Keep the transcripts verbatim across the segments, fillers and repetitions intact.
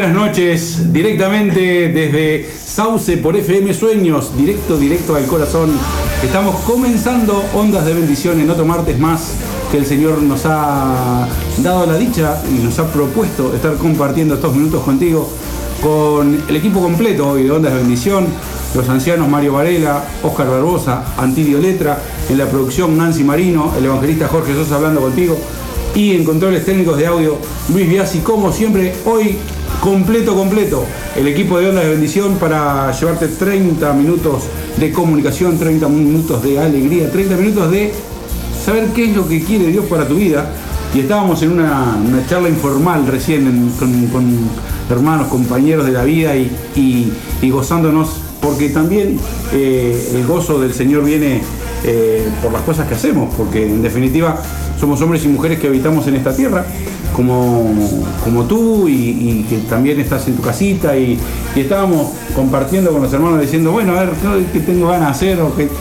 buenas noches, directamente desde Sauce por F M Sueños, directo, directo al corazón. Estamos comenzando Ondas de Bendición en otro martes más que el Señor nos ha dado la dicha y nos ha propuesto estar compartiendo estos minutos contigo, con el equipo completo hoy de Ondas de Bendición, los ancianos Mario Varela, Oscar Barbosa, Antilio Letra, en la producción Nancy Marino, el evangelista Jorge Sosa hablando contigo, y en controles técnicos de audio Luis Biasi, como siempre, hoy completo, completo, el equipo de Ondas de Bendición para llevarte treinta minutos de comunicación, treinta minutos de alegría, treinta minutos de saber qué es lo que quiere Dios para tu vida. Y estábamos en una, una charla informal recién en, con, con hermanos, compañeros de la vida y, y, y gozándonos, porque también eh, el gozo del Señor viene eh, por las cosas que hacemos, porque en definitiva somos hombres y mujeres que habitamos en esta tierra, como, como tú, y, y que también estás en tu casita, y, y estábamos compartiendo con los hermanos diciendo, bueno, a ver, ¿qué tengo ganas de hacer? O qué,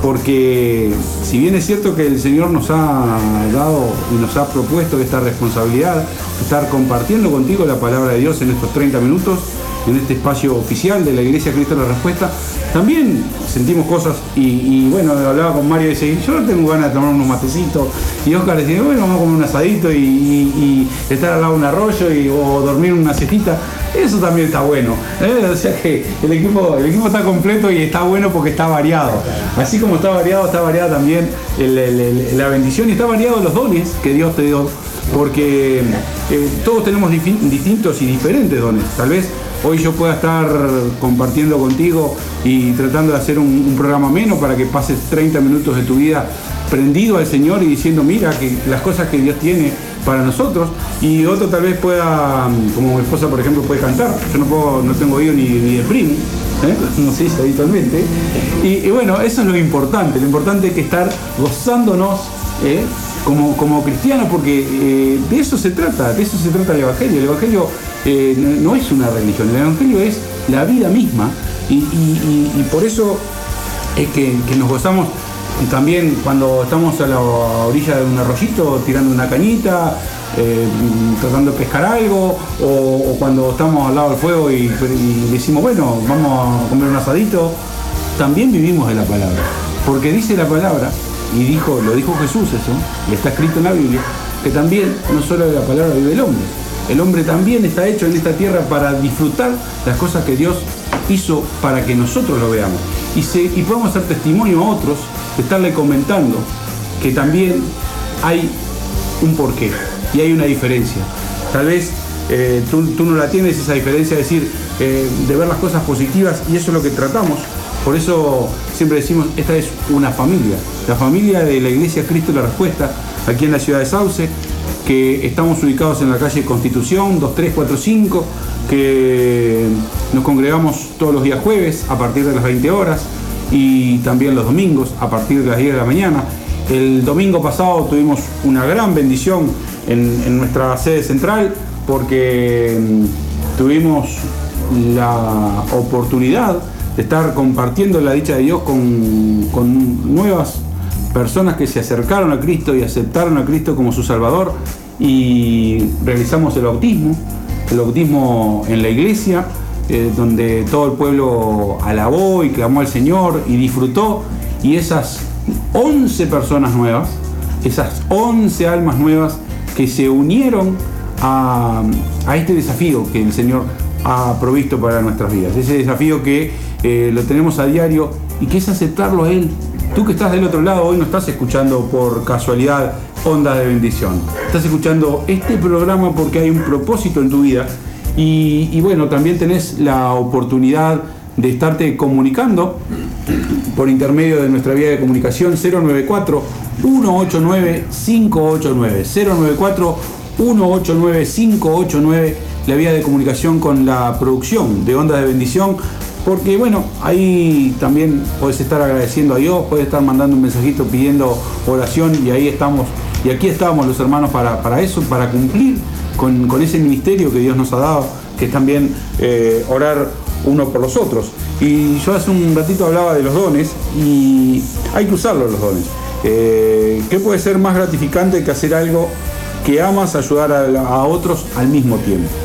porque si bien es cierto que el Señor nos ha dado y nos ha propuesto esta responsabilidad de estar compartiendo contigo la palabra de Dios en estos treinta minutos, en este espacio oficial de la Iglesia Cristo la Respuesta, también sentimos cosas y, y bueno, hablaba con Mario y decía, yo no tengo ganas de tomar unos matecitos, y Oscar decía, bueno, vamos a comer un asadito y, y, y estar al lado de un arroyo y, o dormir una siestita. Eso también está bueno, ¿eh? O sea que el equipo, el equipo está completo y está bueno porque está variado. Así como está variado, está variada también el, el, el, la bendición, y está variado los dones que Dios te dio, porque eh, todos tenemos distintos y diferentes dones. Tal vez hoy yo pueda estar compartiendo contigo y tratando de hacer un, un programa menos para que pases treinta minutos de tu vida prendido al Señor y diciendo, mira, que las cosas que Dios tiene para nosotros, y otro tal vez pueda, como mi esposa por ejemplo, puede cantar. Yo no puedo, no tengo oído ni, ni de prim, ¿eh? No se dice habitualmente, y, y bueno, eso es lo importante, lo importante es que estar gozándonos ¿eh? como, como cristianos, porque eh, de eso se trata, de eso se trata el Evangelio. El Evangelio eh, no, no es una religión, el Evangelio es la vida misma, y, y, y, y por eso es que, que nos gozamos. Y también cuando estamos a la orilla de un arroyito tirando una cañita, eh, tratando de pescar algo, o, o cuando estamos al lado del fuego y, y decimos, bueno, vamos a comer un asadito, también vivimos de la palabra. Porque dice la palabra, y dijo, lo dijo Jesús eso, y está escrito en la Biblia, que también no solo de la palabra vive el hombre. El hombre también está hecho en esta tierra para disfrutar las cosas que Dios hizo para que nosotros lo veamos. Y, se, y podemos hacer testimonio a otros, de estarle comentando que también hay un porqué y hay una diferencia. Tal vez eh, tú, tú no la tienes, esa diferencia, es decir, eh, de ver las cosas positivas, y eso es lo que tratamos. Por eso siempre decimos, esta es una familia, la familia de la Iglesia Cristo la Respuesta, aquí en la ciudad de Sauce, que estamos ubicados en la calle Constitución dos tres cuatro cinco, que nos congregamos todos los días jueves a partir de las veinte horas, y también los domingos a partir de las diez de la mañana. El domingo pasado tuvimos una gran bendición en, en nuestra sede central, porque mmm, tuvimos la oportunidad de estar compartiendo la dicha de Dios con, con nuevas personas que se acercaron a Cristo y aceptaron a Cristo como su Salvador, y realizamos el bautismo, el bautismo en la iglesia, eh, donde todo el pueblo alabó y clamó al Señor y disfrutó, y esas once personas nuevas, esas once almas nuevas que se unieron a, a este desafío que el Señor ha provisto para nuestras vidas, ese desafío que eh, lo tenemos a diario y que es aceptarlo a Él. Tú que estás del otro lado, hoy no estás escuchando por casualidad Ondas de Bendición, estás escuchando este programa porque hay un propósito en tu vida, y, y bueno, también tenés la oportunidad de estarte comunicando por intermedio de nuestra vía de comunicación cero nueve cuatro, uno ocho nueve, cinco ocho nueve, cero nueve cuatro, uno ocho nueve, cinco ocho nueve, la vía de comunicación con la producción de Ondas de Bendición, porque bueno, ahí también puedes estar agradeciendo a Dios, puedes estar mandando un mensajito pidiendo oración, y ahí estamos, y aquí estamos los hermanos para, para eso, para cumplir con, con ese ministerio que Dios nos ha dado, que es también eh, orar uno por los otros. Y yo hace un ratito hablaba de los dones, y hay que usarlos los dones. Eh, ¿Qué puede ser más gratificante que hacer algo que amas, ayudar a, a otros al mismo tiempo?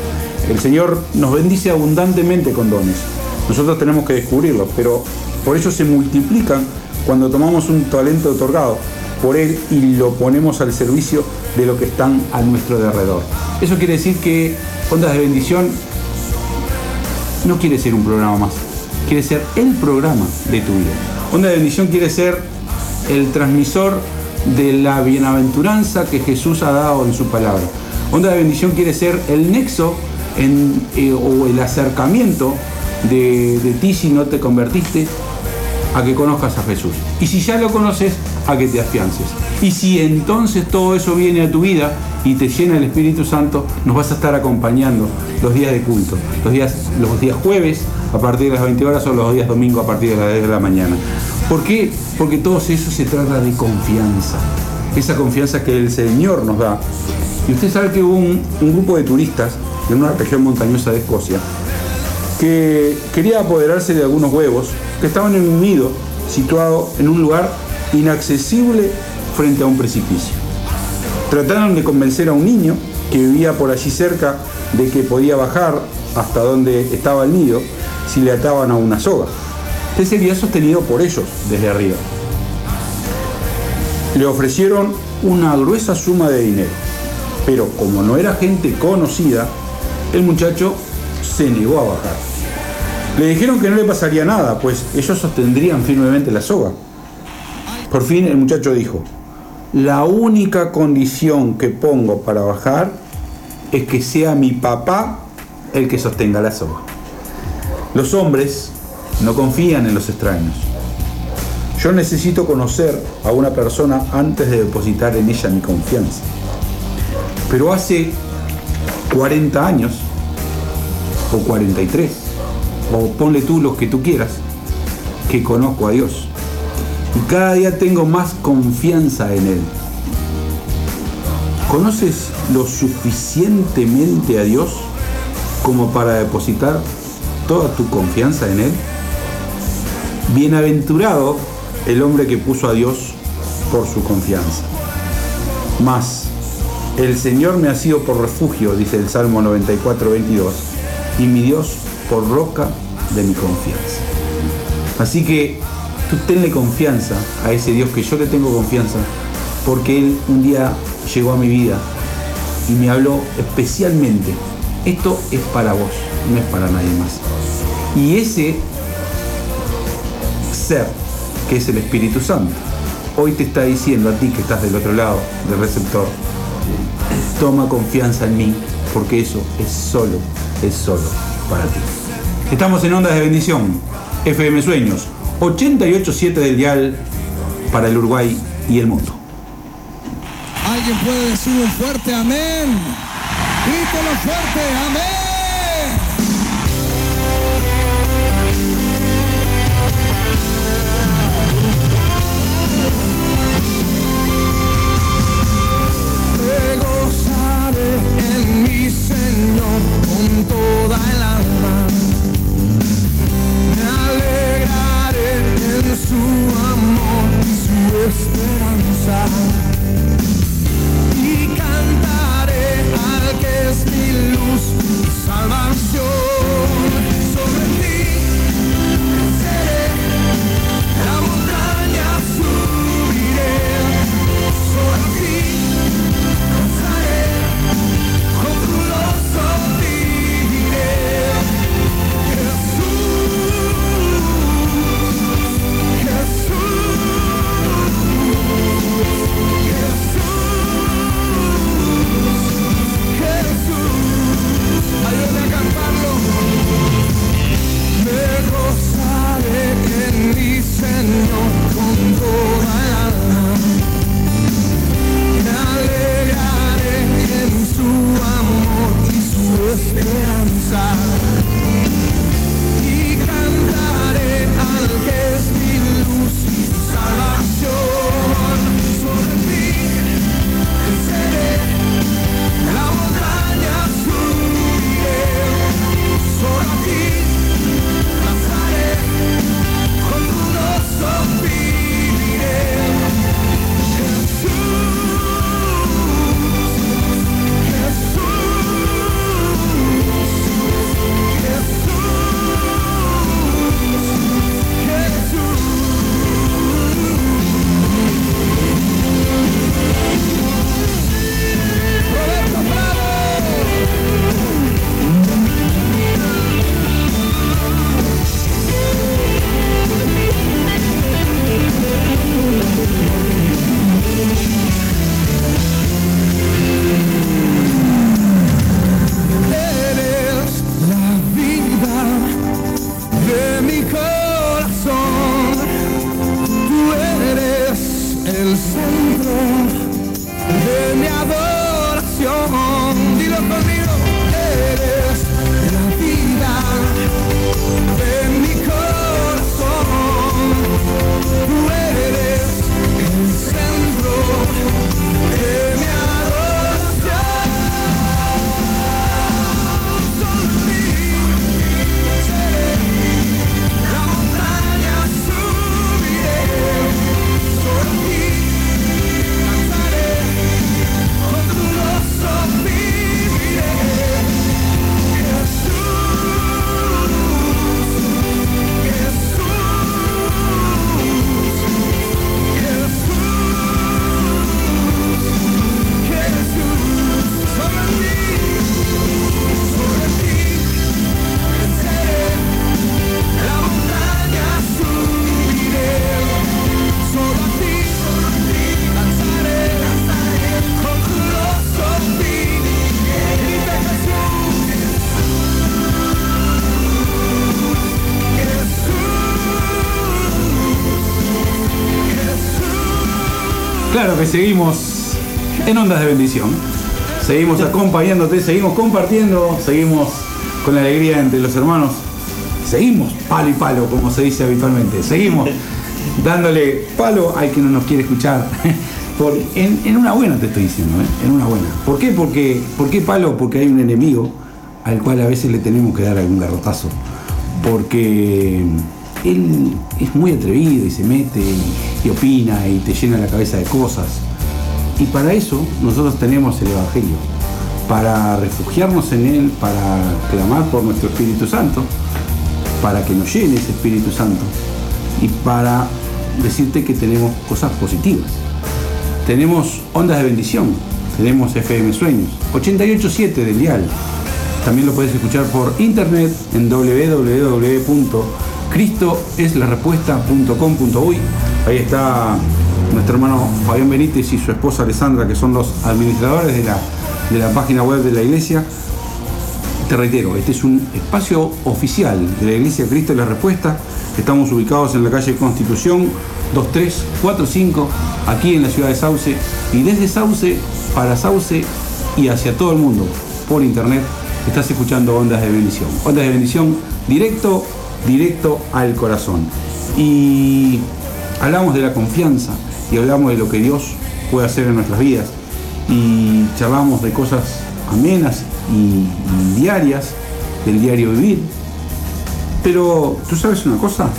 El Señor nos bendice abundantemente con dones. Nosotros tenemos que descubrirlos, pero por ello se multiplican cuando tomamos un talento otorgado por Él y lo ponemos al servicio de lo que están a nuestro alrededor. Eso quiere decir que Ondas de Bendición no quiere ser un programa más, quiere ser el programa de tu vida. Ondas de Bendición quiere ser el transmisor de la bienaventuranza que Jesús ha dado en su palabra. Ondas de Bendición quiere ser el nexo en, eh, o el acercamiento de, de ti, si no te convertiste, a que conozcas a Jesús. Y si ya lo conoces, a que te afiances. Y si entonces todo eso viene a tu vida y te llena el Espíritu Santo, nos vas a estar acompañando los días de culto, los días, los días jueves a partir de las veinte horas o los días domingo a partir de las diez de la mañana. ¿Por qué? Porque todo eso se trata de confianza. Esa confianza que el Señor nos da. Y usted sabe que hubo un, un grupo de turistas en una región montañosa de Escocia que quería apoderarse de algunos huevos que estaban en un nido situado en un lugar inaccesible frente a un precipicio. Trataron de convencer a un niño que vivía por allí cerca de que podía bajar hasta donde estaba el nido si le ataban a una soga. Este sería sostenido por ellos desde arriba. Le ofrecieron una gruesa suma de dinero, pero como no era gente conocida, el muchacho se negó a bajar. Le dijeron que no le pasaría nada, pues ellos sostendrían firmemente la soga. Por fin el muchacho dijo: la única condición que pongo para bajar es que sea mi papá el que sostenga la soga. Los hombres no confían en los extraños. Yo necesito conocer a una persona antes de depositar en ella mi confianza. Pero hace cuarenta años, o cuarenta y tres, o ponle tú los que tú quieras, que conozco a Dios. Y cada día tengo más confianza en Él. ¿Conoces lo suficientemente a Dios como para depositar toda tu confianza en Él? Bienaventurado el hombre que puso a Dios por su confianza. Mas el Señor me ha sido por refugio, dice el Salmo noventa y cuatro, veintidós, y mi Dios por roca de mi confianza. Así que tú tenle confianza a ese Dios que yo le tengo confianza, porque Él un día llegó a mi vida y me habló especialmente: esto es para vos, no es para nadie más. Y ese ser, que es el Espíritu Santo, hoy te está diciendo a ti que estás del otro lado del receptor: toma confianza en mí, porque eso es solo, es solo para ti. Estamos en Ondas de Bendición, F M Sueños, ochenta y ocho punto siete del dial para el Uruguay y el mundo. ¿Alguien puede decir un fuerte amén? Grítelo fuerte, amén. En mi Señor con toda el alma, me alegraré en su amor y su esperanza, y cantaré al que es mi luz y salvación. Sobre ti venceré, la montaña subiré, sobre ti Jesús, el centro de mi adoración. Dilo conmigo, eres la vida de mi corazón. Tú eres el centro de mi adoración. Solo ti seré, la montaña subiré. Solo ti cantaré, con tu gozo viviré. Jesús, Jesús, Jesús, Jesús. Sobre ti, sobre ti venceré, la montaña subiré. Solo a ti, solo a ti danzaré, danzaré, con tu gozo viviré. Grita Jesús, Claro que seguimos en Ondas de Bendición. Seguimos acompañándote, seguimos compartiendo, seguimos con la alegría entre los hermanos. Seguimos palo y palo, como se dice habitualmente. Seguimos dándole palo al que no nos quiere escuchar. Por, en, en una buena te estoy diciendo, ¿eh? En una buena. ¿Por qué? Porque, ¿por qué palo? Porque hay un enemigo al cual a veces le tenemos que dar algún garrotazo. Porque él es muy atrevido y se mete y, y opina y te llena la cabeza de cosas. Y para eso nosotros tenemos el Evangelio, para refugiarnos en él, para clamar por nuestro Espíritu Santo, para que nos llene ese Espíritu Santo y para decirte que tenemos cosas positivas. Tenemos Ondas de Bendición, tenemos F M Sueños, ochenta y ocho punto siete del dial. También lo puedes escuchar por internet en doble u doble u doble u punto cristo es la respuesta punto com punto uy. Ahí está nuestro hermano Fabián Benítez y su esposa Alessandra, que son los administradores de la, de la página web de la iglesia. Te reitero, este es un espacio oficial de la Iglesia Cristo es la Respuesta. Estamos ubicados en la calle Constitución dos tres cuatro cinco, aquí en la ciudad de Sauce, y desde Sauce para Sauce y hacia todo el mundo por internet estás escuchando Ondas de Bendición. Ondas de Bendición directo, directo al corazón. Y hablamos de la confianza y hablamos de lo que Dios puede hacer en nuestras vidas y charlamos de cosas amenas y, y diarias, del diario vivir. Pero tú sabes una cosa,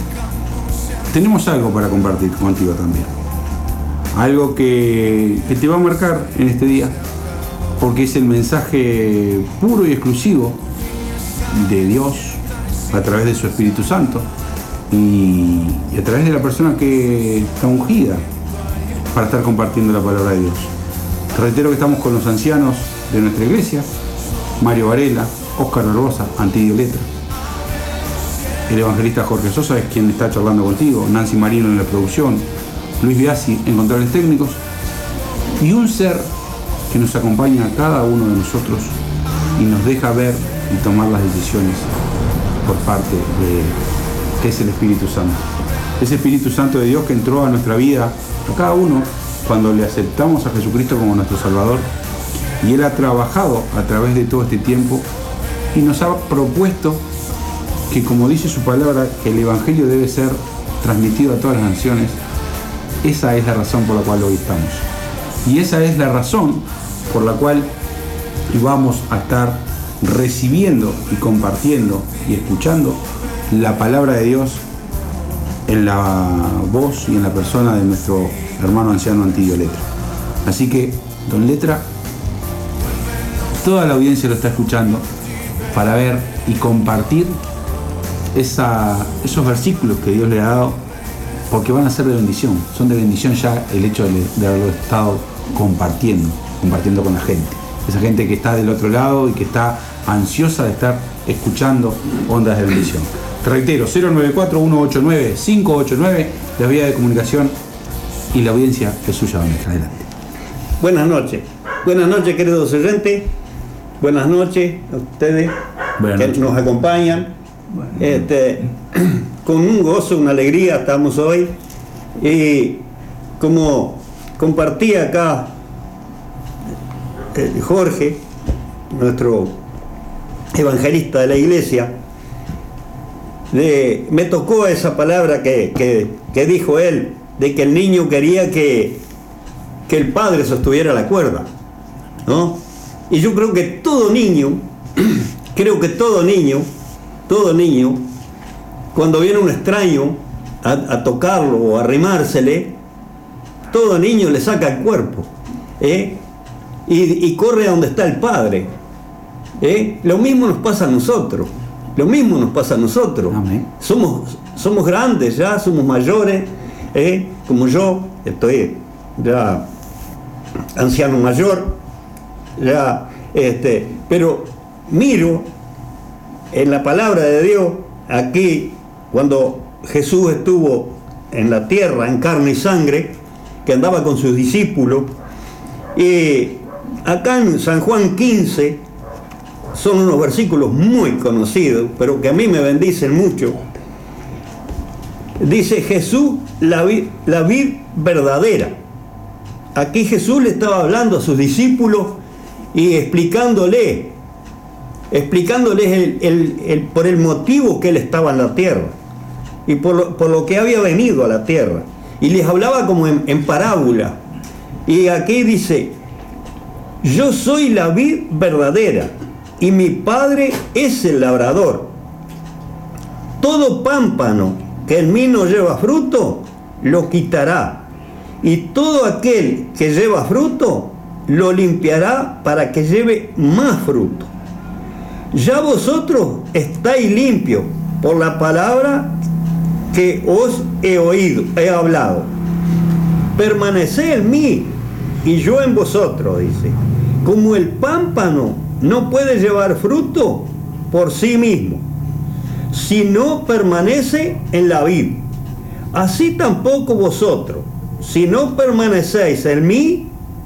tenemos algo para compartir contigo también, algo que, que te va a marcar en este día, porque es el mensaje puro y exclusivo de Dios a través de su Espíritu Santo y, y a través de la persona que está ungida para estar compartiendo la palabra de Dios. Te reitero que estamos con los ancianos de nuestra iglesia, Mario Varela, Óscar Barbosa, Antidio Letra, el evangelista Jorge Sosa es quien está charlando contigo, Nancy Marino en la producción, Luis Biasi en controles técnicos, y un ser que nos acompaña a cada uno de nosotros y nos deja ver y tomar las decisiones por parte de, que es el Espíritu Santo. Ese Espíritu Santo de Dios que entró a nuestra vida, a cada uno, cuando le aceptamos a Jesucristo como nuestro Salvador, y Él ha trabajado a través de todo este tiempo y nos ha propuesto que, como dice su palabra, que el Evangelio debe ser transmitido a todas las naciones. Esa es la razón por la cual hoy estamos. Y esa es la razón por la cual vamos a estar recibiendo y compartiendo y escuchando la palabra de Dios en la voz y en la persona de nuestro hermano anciano Antidio Letra. Así que, don Letra, toda la audiencia lo está escuchando para ver y compartir esa, esos versículos que Dios le ha dado, porque van a ser de bendición. Son de bendición ya el hecho de, de haberlo estado compartiendo, compartiendo con la gente. Esa gente que está del otro lado y que está ansiosa de estar escuchando Ondas de Bendición. Te reitero, cero nueve cuatro, uno ocho nueve, cinco ocho nueve, la vía de comunicación, y la audiencia es suya. Adelante. Buenas noches. Buenas noches, queridos oyentes. Buenas noches a ustedes Buenas que noches. nos acompañan. Este, con un gozo, una alegría estamos hoy. Y como compartía acá eh, Jorge, nuestro evangelista de la iglesia, de, me tocó esa palabra que, que, que dijo él, de que el niño quería que, que el padre sostuviera la cuerda, ¿no? Y yo creo que todo niño, creo que todo niño, todo niño, cuando viene un extraño a, a tocarlo o a arrimársele, todo niño le saca el cuerpo, ¿eh? y, y corre a donde está el padre, ¿eh? Lo mismo nos pasa a nosotros, lo mismo nos pasa a nosotros. Amén. Somos, somos grandes ya, somos mayores, ¿eh? Como yo, estoy ya anciano mayor, ya, este, pero miro en la palabra de Dios, aquí, cuando Jesús estuvo en la tierra, en carne y sangre, que andaba con sus discípulos, y acá en San Juan quince, son unos versículos muy conocidos, pero que a mí me bendicen mucho. Dice Jesús, la vid, la vid verdadera. Aquí Jesús le estaba hablando a sus discípulos y explicándole, explicándoles el, el, el, por el motivo que él estaba en la tierra y por lo, por lo que había venido a la tierra. Y les hablaba como en, en parábola. Y aquí dice, yo soy la vid verdadera y mi Padre es el labrador. Todo pámpano que en mí no lleva fruto, lo quitará. Y todo aquel que lleva fruto, lo limpiará para que lleve más fruto. Ya vosotros estáis limpios por la palabra que os he oído, he hablado. Permaneced en mí y yo en vosotros, dice. Como el pámpano no puede llevar fruto por sí mismo, si no permanece en la vid, así tampoco vosotros, si no permanecéis en mí.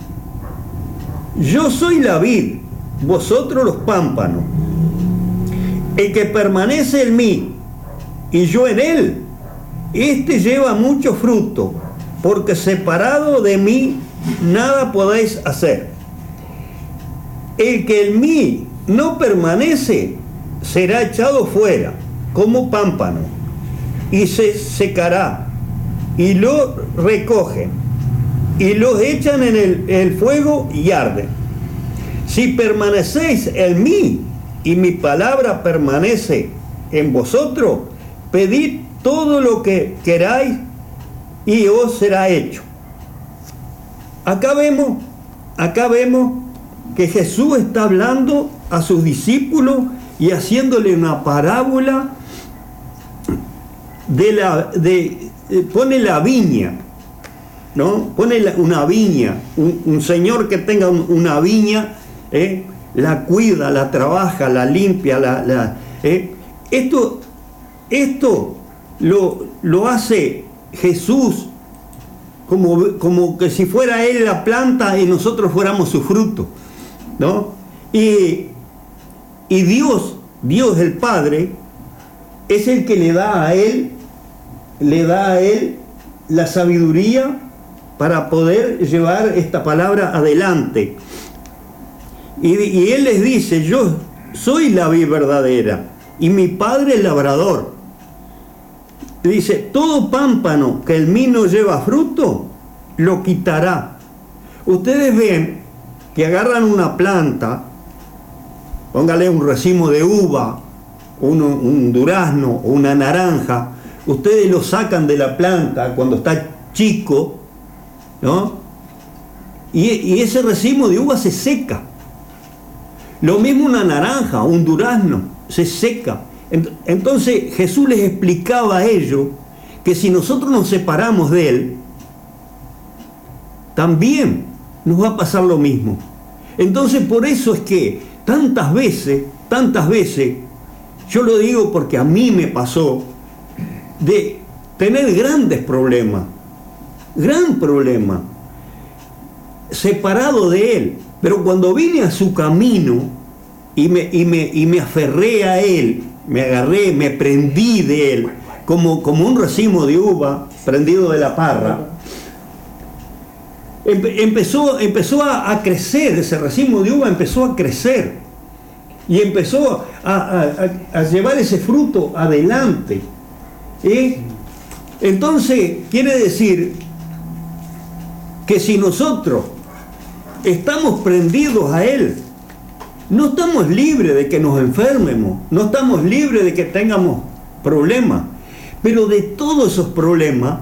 Yo soy la vid, vosotros los pámpanos. El que permanece en mí y yo en él, este lleva mucho fruto, porque separado de mí nada podéis hacer. El que en mí no permanece será echado fuera como pámpano y se secará, y lo recogen y los echan en el, el fuego y arden. Si permanecéis en mí y mi palabra permanece en vosotros, pedid todo lo que queráis y os será hecho. Acá vemos, acá vemos que Jesús está hablando a sus discípulos y haciéndole una parábola de la, de, pone la viña, ¿no? Pone la, una viña, un, un señor que tenga un, una viña, ¿eh? La cuida, la trabaja, la limpia, la, la, ¿eh? esto, esto lo, lo hace Jesús como, como que si fuera él la planta y nosotros fuéramos su fruto, ¿no? Y, y Dios, Dios el Padre, es el que le da a él, le da a él la sabiduría para poder llevar esta palabra adelante. Y, y él les dice, yo soy la vid verdadera y mi Padre el labrador. Dice, todo pámpano que en mí no lleva fruto, lo quitará. Ustedes ven que agarran una planta, póngale un racimo de uva, un, un durazno o una naranja, ustedes lo sacan de la planta cuando está chico, ¿no? Y, y ese racimo de uva se seca. Lo mismo una naranja, un durazno, se seca. Entonces Jesús les explicaba a ellos que si nosotros nos separamos de Él, también nos va a pasar lo mismo. Entonces por eso es que tantas veces, tantas veces, yo lo digo porque a mí me pasó, de tener grandes problemas, gran problema, separado de Él. Pero cuando vine a su camino y me, y me, y me aferré a Él, me agarré, me prendí de Él, como, como un racimo de uva prendido de la parra, empe- empezó, empezó a, a crecer, ese racimo de uva empezó a crecer y empezó a, a, a llevar ese fruto adelante. ¿Eh? Entonces, quiere decir que si nosotros estamos prendidos a Él, no estamos libres de que nos enfermemos, no estamos libres de que tengamos problemas, pero de todos esos problemas,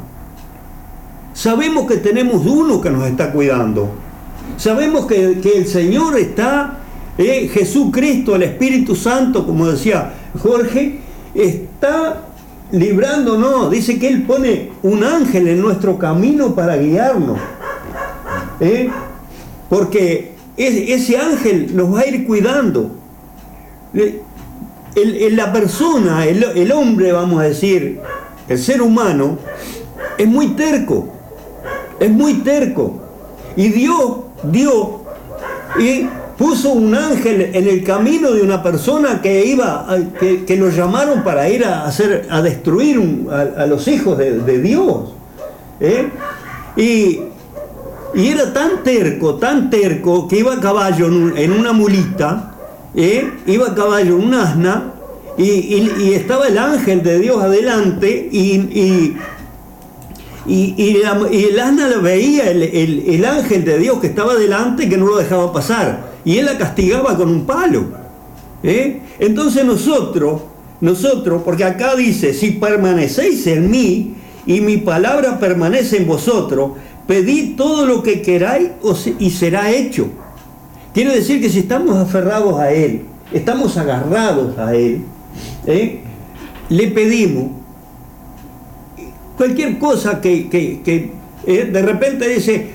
sabemos que tenemos uno que nos está cuidando, sabemos que, que el Señor está, eh, Jesucristo, el Espíritu Santo, como decía Jorge, está librándonos, dice que Él pone un ángel en nuestro camino para guiarnos, ¿eh? porque ese ángel nos va a ir cuidando. El, el, la persona, el, el hombre, vamos a decir, el ser humano, es muy terco, es muy terco. Y Dios, Dios, y puso un ángel en el camino de una persona que iba, a, que, que lo llamaron para ir a hacer, a destruir un, a, a los hijos de, de Dios. ¿eh? Y Y era tan terco, tan terco, que iba a caballo en, un, en una mulita, ¿eh? iba a caballo en un asna, y, y, y estaba el ángel de Dios adelante, y, y, y, y, la, y el asna lo veía, el, el, el ángel de Dios que estaba adelante, que no lo dejaba pasar, y él la castigaba con un palo. ¿eh? Entonces nosotros, nosotros, porque acá dice, si permanecéis en mí, y mi palabra permanece en vosotros, pedid todo lo que queráis y será hecho. Quiere decir que si estamos aferrados a Él, estamos agarrados a Él, ¿eh? le pedimos cualquier cosa que, que, que eh, de repente dice,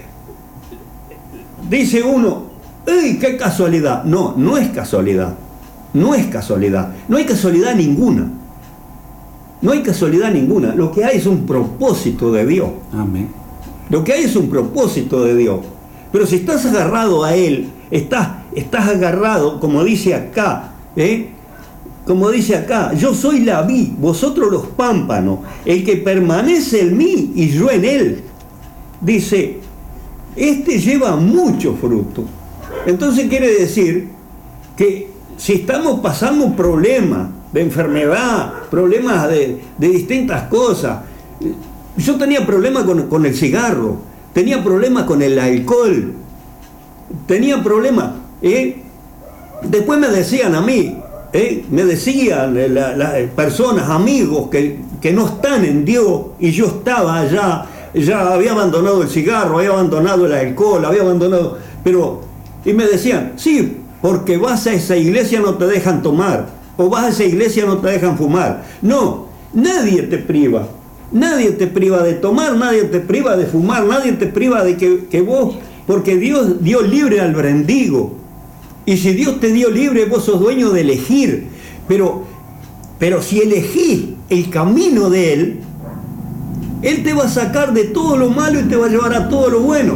dice uno, ¡ay, qué casualidad! No, no es casualidad, no es casualidad, no hay casualidad ninguna, no hay casualidad ninguna, lo que hay es un propósito de Dios. Amén. Lo que hay es un propósito de Dios. Pero si estás agarrado a Él, estás, estás agarrado, como dice acá, ¿eh? como dice acá, yo soy la vid, vosotros los pámpanos, el que permanece en mí y yo en Él. Dice, este lleva mucho fruto. Entonces quiere decir que si estamos pasando un problema de enfermedad, problemas de, de distintas cosas, yo tenía problemas con, con el cigarro, tenía problemas con el alcohol, tenía problemas. ¿eh? Después me decían a mí, ¿eh? me decían las la, personas, amigos que, que no están en Dios, y yo estaba allá, ya había abandonado el cigarro, había abandonado el alcohol, había abandonado, pero, y me decían, sí, porque vas a esa iglesia no te dejan tomar, o vas a esa iglesia no te dejan fumar. No, nadie te priva. Nadie te priva de tomar, nadie te priva de fumar, nadie te priva de que, que vos, porque Dios dio libre al mendigo. Y si Dios te dio libre, vos sos dueño de elegir. Pero, pero si elegís el camino de Él, Él te va a sacar de todo lo malo y te va a llevar a todo lo bueno.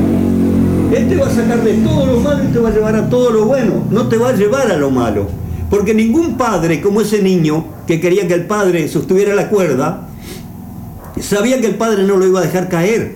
Él te va a sacar de todo lo malo y te va a llevar a todo lo bueno. No te va a llevar a lo malo. Porque ningún padre, como ese niño que quería que el padre sostuviera la cuerda, sabía que el padre no lo iba a dejar caer.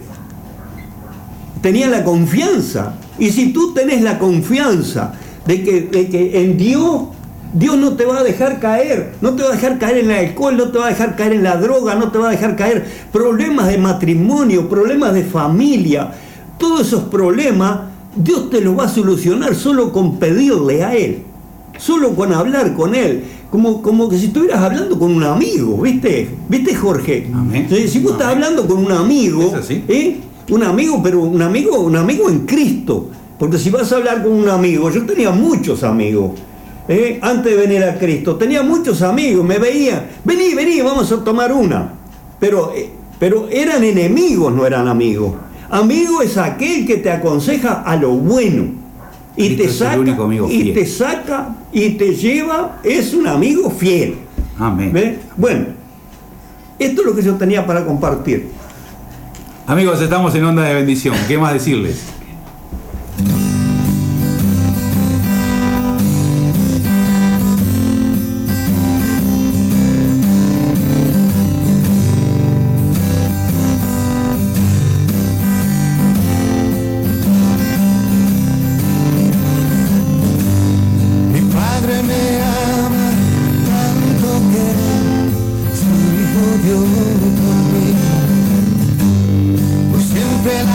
Tenía la confianza. Y si tú tenés la confianza de que, de que en Dios, Dios no te va a dejar caer. No te va a dejar caer en el alcohol, no te va a dejar caer en la droga, no te va a dejar caer problemas de matrimonio, problemas de familia. Todos esos problemas Dios te los va a solucionar solo con pedirle a Él. Solo con hablar con Él. Como, como que si estuvieras hablando con un amigo, ¿viste? ¿Viste, Jorge? Amén. Si, si vos estás hablando con un amigo, ¿eh? un amigo, pero un amigo, un amigo en Cristo. Porque si vas a hablar con un amigo, yo tenía muchos amigos, ¿eh? antes de venir a Cristo, tenía muchos amigos, me veían, vení, vení, vamos a tomar una. Pero, eh, pero eran enemigos, no eran amigos. Amigo es aquel que te aconseja a lo bueno. Y te, saca, y te saca y te lleva, es un amigo fiel. Amén. ¿Ve? Bueno, esto es lo que yo tenía para compartir. Amigos, estamos en Onda de Bendición. ¿Qué más decirles?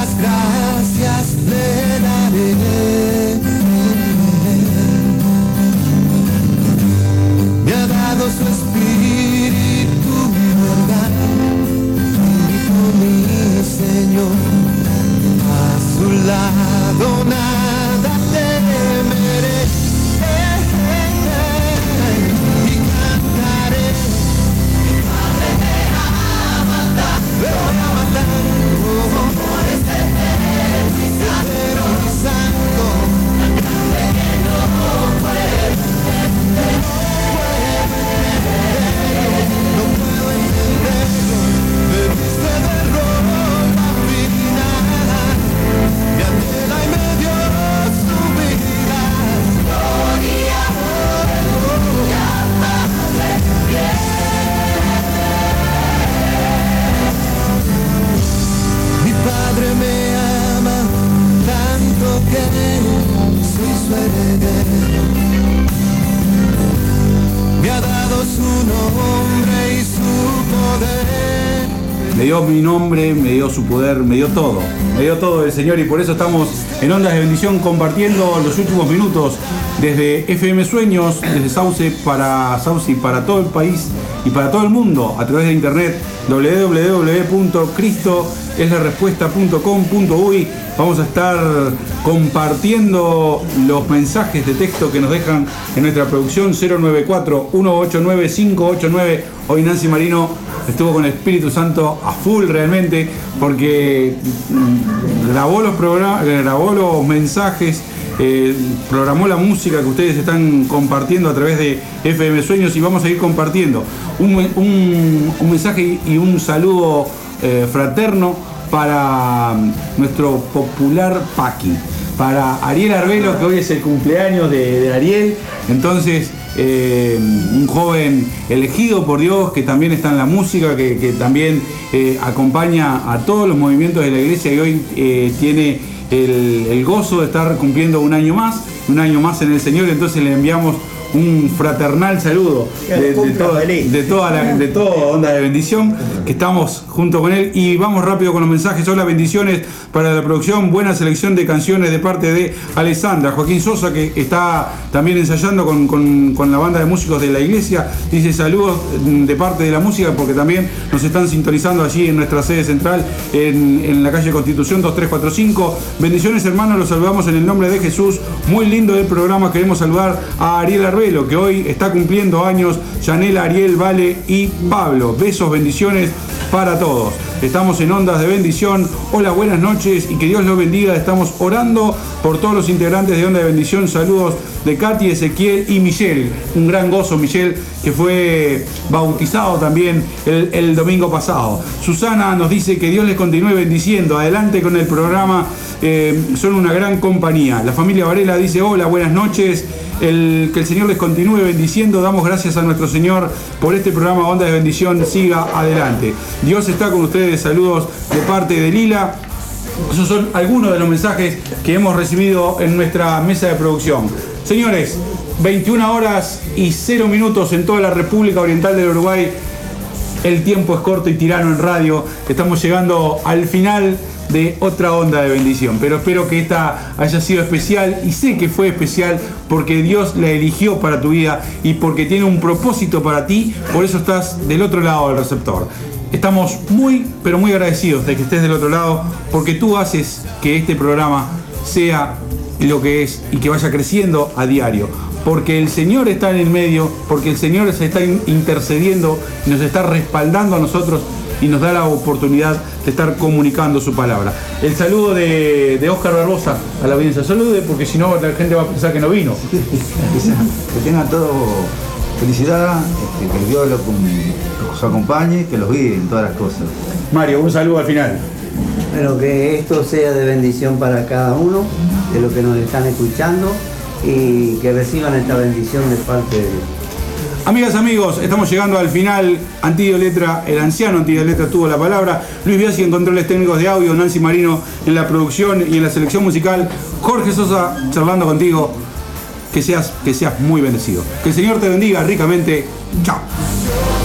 las gracias le daré. Me ha dado su espíritu, mi verdad, mi Señor. A su lado nada temeré. Y cantaré. Mi Padre me ama tanto, me va a matar. Por este eterno y santo, tan grande que no puede entender, no puedo entenderlo. Me viste de ropa fina, me anhela y me dio su vida. Gloria, aleluya, Padre fiel. Mi Padre me ama tanto que soy su heredero. Me ha dado su nombre y su poder. Me dio mi nombre, me dio su poder, me dio todo. Me dio todo el Señor y por eso estamos en Ondas de Bendición compartiendo los últimos minutos desde F M Sueños, desde Sauce para Sauce y para todo el país y para todo el mundo a través de internet doble u doble u doble u punto cristo es la respuesta punto com punto uy. Vamos a estar compartiendo los mensajes de texto que nos dejan en nuestra producción cero nueve cuatro, uno ocho nueve, cinco ocho nueve. Hoy Nancy Marino estuvo con el Espíritu Santo a full realmente porque grabó los programas, grabó los mensajes, eh, programó la música que ustedes están compartiendo a través de F M Sueños y vamos a ir compartiendo un, un, un mensaje y un saludo eh, fraterno para nuestro popular Paqui, para Ariel Arbelo, que hoy es el cumpleaños de, de Ariel. Entonces, eh, un joven elegido por Dios, que también está en la música, que, que también eh, acompaña a todos los movimientos de la iglesia y hoy eh, tiene el, el gozo de estar cumpliendo un año más, un año más en el Señor. Entonces le enviamos un fraternal saludo de, de, todo, de toda la, de toda Onda de Bendición, que estamos junto con él y vamos rápido con los mensajes. Hola, bendiciones para la producción, buena selección de canciones de parte de Alessandra. Joaquín Sosa, que está también ensayando con, con, con la banda de músicos de la iglesia, dice saludos de parte de la música porque también nos están sintonizando allí en nuestra sede central en, en la calle Constitución dos tres cuatro cinco. Bendiciones, hermanos, los saludamos en el nombre de Jesús. Muy lindo el programa. Queremos saludar a Ariel Arbelo, que hoy está cumpliendo años, Yanela, Ariel, Vale y Pablo. Besos, bendiciones para todos. Estamos en Ondas de Bendición. Hola, buenas noches y que Dios los bendiga. Estamos orando por todos los integrantes de Onda de Bendición. Saludos de Katy, Ezequiel y Michelle. Un gran gozo, Michelle, que fue bautizado también el, el domingo pasado. Susana nos dice que Dios les continúe bendiciendo. Adelante con el programa. Eh, son una gran compañía. La familia Varela dice hola, buenas noches. El, que el Señor les continúe bendiciendo. Damos gracias a nuestro Señor por este programa Onda de Bendición. Siga adelante. Dios está con ustedes. Saludos de parte de Lila. Esos son algunos de los mensajes que hemos recibido en nuestra mesa de producción. Señores, veintiuna horas y cero minutos en toda la República Oriental del Uruguay. El tiempo es corto y tirano en radio. Estamos llegando al final de otra Onda de Bendición, pero espero que esta haya sido especial y sé que fue especial porque Dios la eligió para tu vida y porque tiene un propósito para ti. Por eso estás del otro lado del receptor. Estamos muy, pero muy agradecidos de que estés del otro lado, porque tú haces que este programa sea lo que es y que vaya creciendo a diario. Porque el Señor está en el medio, porque el Señor se está intercediendo y nos está respaldando a nosotros y nos da la oportunidad de estar comunicando su palabra. El saludo de, de Óscar Barbosa a la audiencia. Salude, porque si no la gente va a pensar que no vino. Que tengan todo felicidad, este, que Dios los, los acompañe, que los guíe en todas las cosas. Mario, un saludo al final. Bueno, que esto sea de bendición para cada uno de los que nos están escuchando y que reciban esta bendición de parte de Dios. Amigas, amigos, estamos llegando al final. Antidio Letra, el anciano Antidio Letra tuvo la palabra. Luis Biasi en controles técnicos de audio, Nancy Marino en la producción y en la selección musical. Jorge Sosa charlando contigo. Que seas, que seas muy bendecido. Que el Señor te bendiga ricamente. Chao.